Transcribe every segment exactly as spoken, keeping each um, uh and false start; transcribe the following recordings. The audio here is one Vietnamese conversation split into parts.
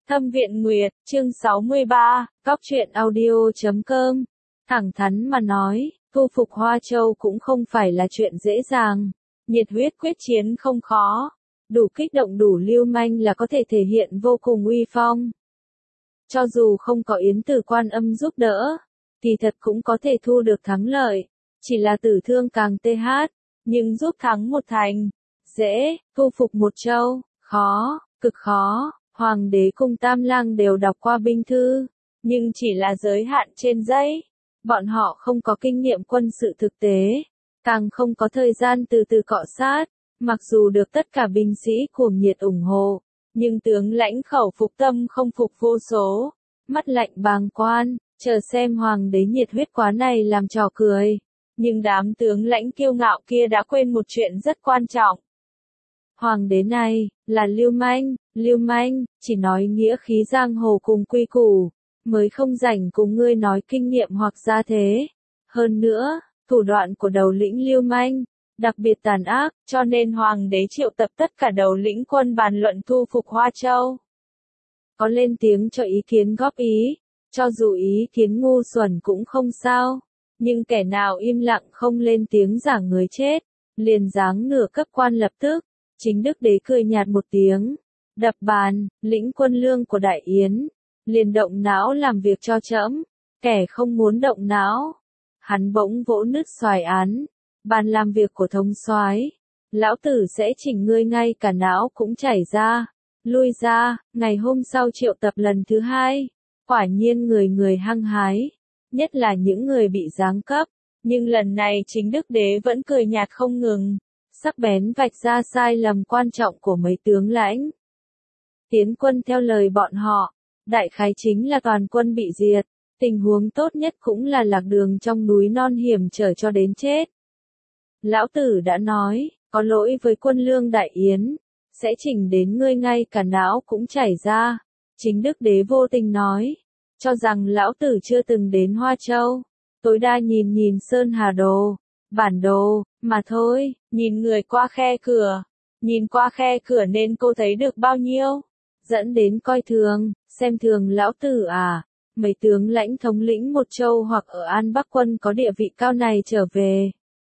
Thâm Viện Nguyệt, chương sáu mươi ba, Góc truyện audio chấm com. Thẳng thắn mà nói, thu phục Hoa Châu cũng không phải là chuyện dễ dàng. Nhiệt huyết quyết chiến không khó. Đủ kích động đủ lưu manh là có thể thể hiện vô cùng uy phong. Cho dù không có Yến Tử Quan Âm giúp đỡ, thì thật cũng có thể thu được thắng lợi. Chỉ là tử thương càng tê hát, nhưng giúp thắng một thành. Dễ, thu phục một châu, khó, cực khó. Hoàng đế cùng Tam Lang đều đọc qua binh thư, nhưng chỉ là giới hạn trên giấy. Bọn họ không có kinh nghiệm quân sự thực tế, càng không có thời gian từ từ cọ sát. Mặc dù được tất cả binh sĩ cuồng nhiệt ủng hộ, nhưng tướng lãnh khẩu phục tâm không phục vô số. Mắt lạnh bàng quan, chờ xem hoàng đế nhiệt huyết quá này làm trò cười. Nhưng đám tướng lãnh kiêu ngạo kia đã quên một chuyện rất quan trọng. Hoàng đế này, là lưu manh, lưu manh, chỉ nói nghĩa khí giang hồ cùng quy củ, mới không rảnh cùng ngươi nói kinh nghiệm hoặc gia thế. Hơn nữa, thủ đoạn của đầu lĩnh lưu manh, đặc biệt tàn ác, cho nên hoàng đế triệu tập tất cả đầu lĩnh quân bàn luận thu phục Hoa Châu. Có lên tiếng cho ý kiến góp ý, cho dù ý kiến ngu xuẩn cũng không sao, nhưng kẻ nào im lặng không lên tiếng giả người chết, liền giáng nửa cấp quan lập tức. Chính đức đế cười nhạt một tiếng, đập bàn, lĩnh quân lương của Đại Yến, liền động não làm việc cho trẫm, kẻ không muốn động não. Hắn bỗng vỗ nứt xoài án, bàn làm việc của thống soái, lão tử sẽ chỉnh ngươi ngay cả não cũng chảy ra, lui ra. Ngày hôm sau triệu tập lần thứ hai, quả nhiên người người hăng hái, nhất là những người bị giáng cấp, nhưng lần này chính đức đế vẫn cười nhạt không ngừng. Sắc bén vạch ra sai lầm quan trọng của mấy tướng lãnh. Tiến quân theo lời bọn họ, đại khái chính là toàn quân bị diệt, tình huống tốt nhất cũng là lạc đường trong núi non hiểm trở cho đến chết. Lão tử đã nói, có lỗi với quân lương Đại Yến, sẽ chỉnh đến ngươi ngay cả não cũng chảy ra. Chính đức đế vô tình nói, cho rằng lão tử chưa từng đến Hoa Châu, tối đa nhìn nhìn Sơn Hà Đồ, bản đồ, mà thôi. Nhìn người qua khe cửa, nhìn qua khe cửa nên cô thấy được bao nhiêu, dẫn đến coi thường, xem thường lão tử à. Mấy tướng lãnh thống lĩnh một châu hoặc ở An Bắc quân có địa vị cao này trở về,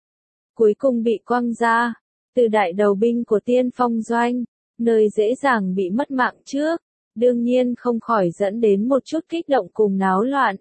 cuối cùng bị quăng ra, từ đại đầu binh của Tiên Phong doanh, nơi dễ dàng bị mất mạng trước, đương nhiên không khỏi dẫn đến một chút kích động cùng náo loạn.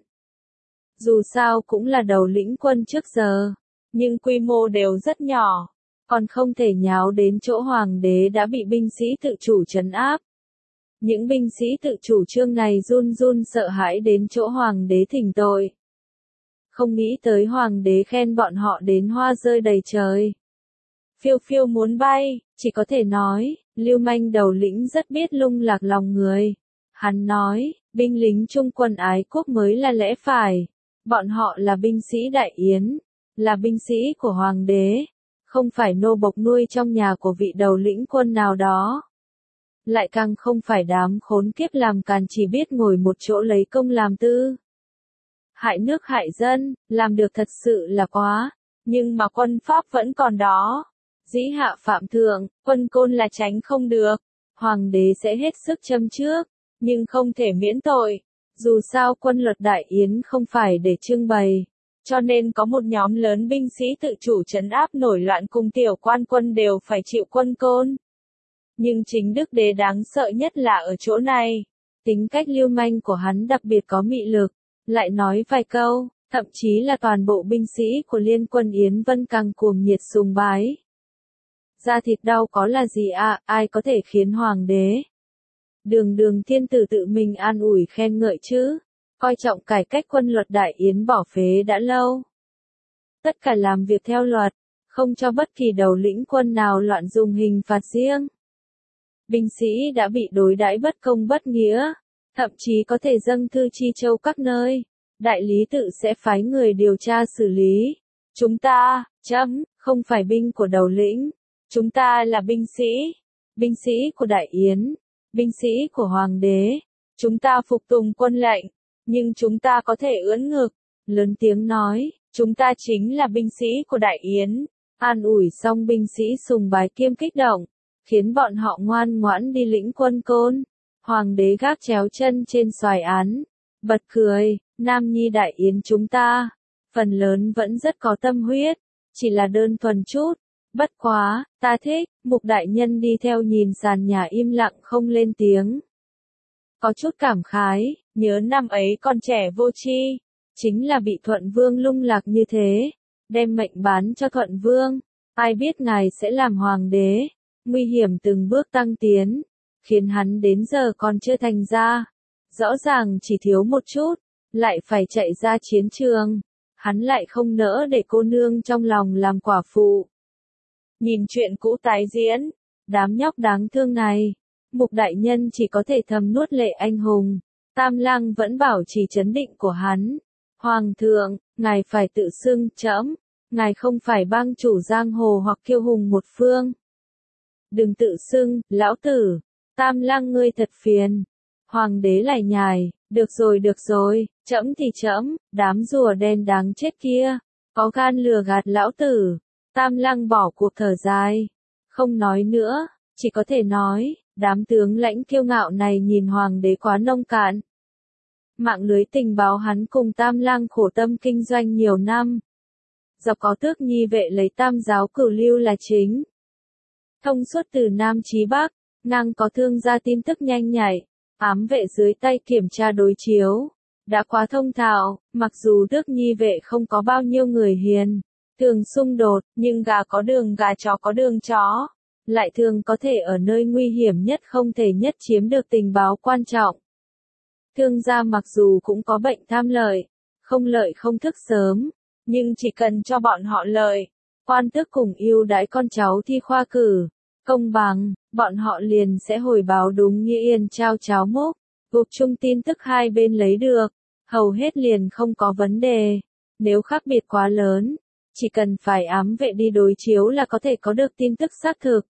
Dù sao cũng là đầu lĩnh quân trước giờ, nhưng quy mô đều rất nhỏ. Còn không thể nháo đến chỗ hoàng đế đã bị binh sĩ tự chủ trấn áp. Những binh sĩ tự chủ trương này run run sợ hãi đến chỗ hoàng đế thỉnh tội. Không nghĩ tới hoàng đế khen bọn họ đến hoa rơi đầy trời. Phiêu phiêu muốn bay, chỉ có thể nói, lưu manh đầu lĩnh rất biết lung lạc lòng người. Hắn nói, binh lính trung quân ái quốc mới là lẽ phải. Bọn họ là binh sĩ Đại Yến, là binh sĩ của hoàng đế. Không phải nô bộc nuôi trong nhà của vị đầu lĩnh quân nào đó. Lại càng không phải đám khốn kiếp làm càn chỉ biết ngồi một chỗ lấy công làm tư. Hại nước hại dân, làm được thật sự là quá, nhưng mà quân pháp vẫn còn đó. Dĩ hạ phạm thượng, quân côn là tránh không được. Hoàng đế sẽ hết sức châm trước, nhưng không thể miễn tội. Dù sao quân luật Đại Yến không phải để trưng bày. Cho nên có một nhóm lớn binh sĩ tự chủ trấn áp nổi loạn cùng tiểu quan quân đều phải chịu quân côn. Nhưng chính đức đế đáng sợ nhất là ở chỗ này. Tính cách lưu manh của hắn đặc biệt có mị lực, lại nói vài câu, thậm chí là toàn bộ binh sĩ của liên quân Yến Vân càng cuồng nhiệt sùng bái. Da thịt đau có là gì à, ai có thể khiến hoàng đế đường đường thiên tử tự mình an ủi khen ngợi chứ. Coi trọng cải cách quân luật Đại Yến bỏ phế đã lâu. Tất cả làm việc theo luật, không cho bất kỳ đầu lĩnh quân nào loạn dùng hình phạt riêng. Binh sĩ đã bị đối đãi bất công bất nghĩa, thậm chí có thể dâng thư chi châu các nơi. Đại lý tự sẽ phái người điều tra xử lý. Chúng ta, chấm, không phải binh của đầu lĩnh. Chúng ta là binh sĩ. Binh sĩ của Đại Yến. Binh sĩ của Hoàng đế. Chúng ta phục tùng quân lệnh. Nhưng chúng ta có thể ưỡn ngực, lớn tiếng nói, chúng ta chính là binh sĩ của Đại Yến. An ủi xong binh sĩ sùng bái kiêm kích động, khiến bọn họ ngoan ngoãn đi lĩnh quân côn. Hoàng đế gác chéo chân trên xoài án, bật cười, Nam Nhi đại yến chúng ta, phần lớn vẫn rất có tâm huyết, chỉ là đơn thuần chút. Bất quá, ta thích, Mục đại nhân đi theo nhìn sàn nhà im lặng không lên tiếng. Có chút cảm khái, nhớ năm ấy con trẻ vô tri, chính là bị Thuận Vương lung lạc như thế, đem mệnh bán cho Thuận Vương, ai biết ngài sẽ làm hoàng đế, nguy hiểm từng bước tăng tiến, khiến hắn đến giờ còn chưa thành ra, rõ ràng chỉ thiếu một chút, lại phải chạy ra chiến trường, hắn lại không nỡ để cô nương trong lòng làm quả phụ. Nhìn chuyện cũ tái diễn, đám nhóc đáng thương này, Mục đại nhân chỉ có thể thầm nuốt lệ anh hùng. Tam Lăng vẫn bảo trì trấn định của hắn. Hoàng thượng, ngài phải tự xưng trẫm, ngài không phải bang chủ giang hồ hoặc kiêu hùng một phương. Đừng tự xưng, lão tử. Tam Lăng ngươi thật phiền. Hoàng đế lải nhải, được rồi được rồi, trẫm thì trẫm, đám rùa đen đáng chết kia, có gan lừa gạt lão tử. Tam Lăng bỏ cuộc thở dài, không nói nữa, chỉ có thể nói, đám tướng lãnh kiêu ngạo này nhìn hoàng đế quá nông cạn. Mạng lưới tình báo hắn cùng Tam Lăng khổ tâm kinh doanh nhiều năm. Dọc có Tước Nhi vệ lấy Tam giáo cửu lưu là chính. Thông suốt từ Nam chí Bắc, ngang có Thương gia tin tức nhanh nhạy, ám vệ dưới tay kiểm tra đối chiếu. Đã quá thông thạo, mặc dù Tước Nhi vệ không có bao nhiêu người hiền, thường xung đột, nhưng gà có đường gà chó có đường chó, lại thường có thể ở nơi nguy hiểm nhất không thể nhất chiếm được tình báo quan trọng. Thương gia mặc dù cũng có bệnh tham lợi, không lợi không thức sớm, nhưng chỉ cần cho bọn họ lợi, quan tước cùng ưu đãi con cháu thi khoa cử, công bằng, bọn họ liền sẽ hồi báo đúng như yên trao cháo múc, gộp chung tin tức hai bên lấy được, hầu hết liền không có vấn đề. Nếu khác biệt quá lớn, chỉ cần phải ám vệ đi đối chiếu là có thể có được tin tức xác thực.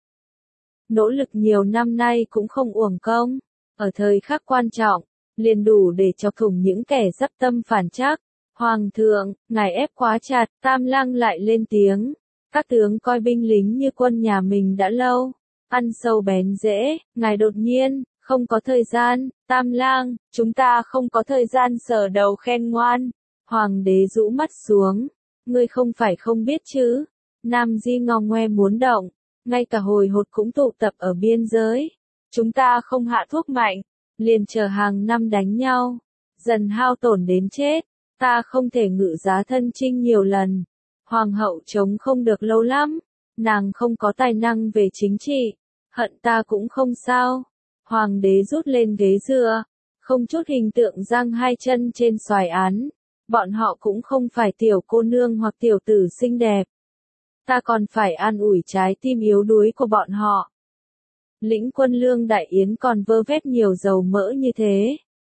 Nỗ lực nhiều năm nay cũng không uổng công, ở thời khắc quan trọng, liền đủ để chọc thủng những kẻ dấp tâm phản trắc. Hoàng thượng, ngài ép quá chặt, Tam Lăng lại lên tiếng. Các tướng coi binh lính như quân nhà mình đã lâu, ăn sâu bén rễ, ngài đột nhiên, không có thời gian, Tam Lang, chúng ta không có thời gian sờ đầu khen ngoan. Hoàng đế rũ mắt xuống, ngươi không phải không biết chứ, Nam Di ngò ngoe muốn động, ngay cả hồi hột cũng tụ tập ở biên giới. Chúng ta không hạ thuốc mạnh, liền chờ hàng năm đánh nhau, dần hao tổn đến chết, ta không thể ngự giá thân chinh nhiều lần. Hoàng hậu chống không được lâu lắm, nàng không có tài năng về chính trị, hận ta cũng không sao. Hoàng đế rút lên ghế dựa, không chút hình tượng giang hai chân trên xoài án, bọn họ cũng không phải tiểu cô nương hoặc tiểu tử xinh đẹp. Ta còn phải an ủi trái tim yếu đuối của bọn họ. Lĩnh quân lương đại yến còn vơ vét nhiều dầu mỡ như thế.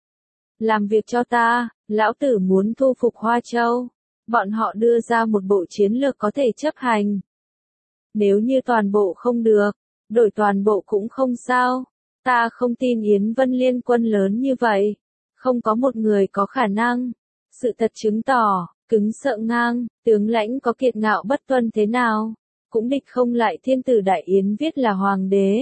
Làm việc cho ta, lão tử muốn thu phục Hoa Châu. Bọn họ đưa ra một bộ chiến lược có thể chấp hành. Nếu như toàn bộ không được, đổi toàn bộ cũng không sao. Ta không tin Yến Vân liên quân lớn như vậy. Không có một người có khả năng. Sự thật chứng tỏ, cứng sợ ngang, tướng lãnh có kiệt ngạo bất tuân thế nào, cũng địch không lại thiên tử đại yến viết là hoàng đế.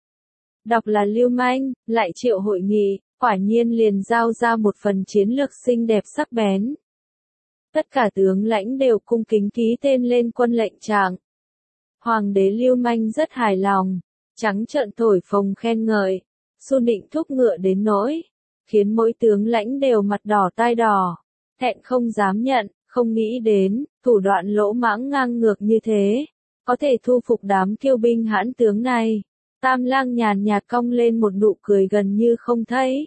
Đọc là lưu manh, lại triệu hội nghị, quả nhiên liền giao ra một phần chiến lược xinh đẹp sắc bén. Tất cả tướng lãnh đều cung kính ký tên lên quân lệnh trạng. Hoàng đế lưu manh rất hài lòng, trắng trợn thổi phồng khen ngợi, Xu Nịnh thúc ngựa đến nỗi, khiến mỗi tướng lãnh đều mặt đỏ tai đỏ, thẹn không dám nhận, không nghĩ đến, thủ đoạn lỗ mãng ngang ngược như thế, có thể thu phục đám kiêu binh hãn tướng này. Tam Lang nhàn nhạt cong lên một nụ cười gần như không thấy.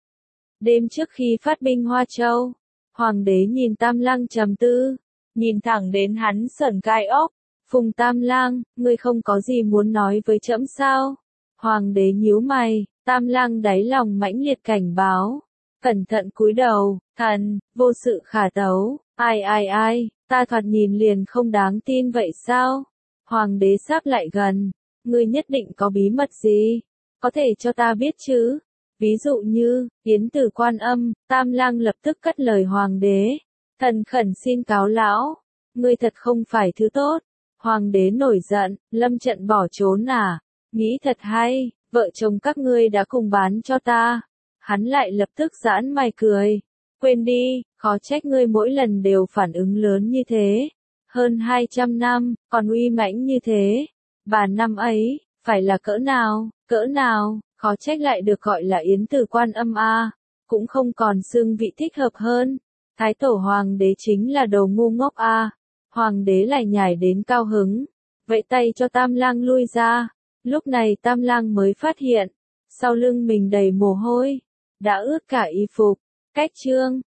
Đêm trước khi phát binh Hoa Châu, Hoàng đế nhìn Tam Lang trầm tư, nhìn thẳng đến hắn sởn gai ốc. Phùng Tam Lang, ngươi không có gì muốn nói với trẫm sao? Hoàng đế nhíu mày, Tam Lang đáy lòng mãnh liệt cảnh báo. Cẩn thận cúi đầu, thần, vô sự khả tấu, ai ai ai, ta thoạt nhìn liền không đáng tin vậy sao? Hoàng đế sắp lại gần, ngươi nhất định có bí mật gì? Có thể cho ta biết chứ? Ví dụ như, Yến Tử Quan Âm, Tam Lang lập tức cất lời Hoàng đế. Thần khẩn xin cáo lão, ngươi thật không phải thứ tốt. Hoàng đế nổi giận, lâm trận bỏ trốn à? Nghĩ thật hay, vợ chồng các ngươi đã cùng bán cho ta. Hắn lại lập tức giãn mày cười. Quên đi, khó trách ngươi mỗi lần đều phản ứng lớn như thế. Hơn hai trăm năm, còn uy mãnh như thế. Bà năm ấy, phải là cỡ nào, cỡ nào, khó trách lại được gọi là Yến Tử Quan Âm a, cũng không còn xương vị thích hợp hơn. Thái tổ hoàng đế chính là đồ ngu ngốc a. Hoàng đế lại nhảy đến cao hứng, vẫy tay cho Tam Lang lui ra. Lúc này Tam Lang mới phát hiện, sau lưng mình đầy mồ hôi, đã ướt cả y phục. Cách chương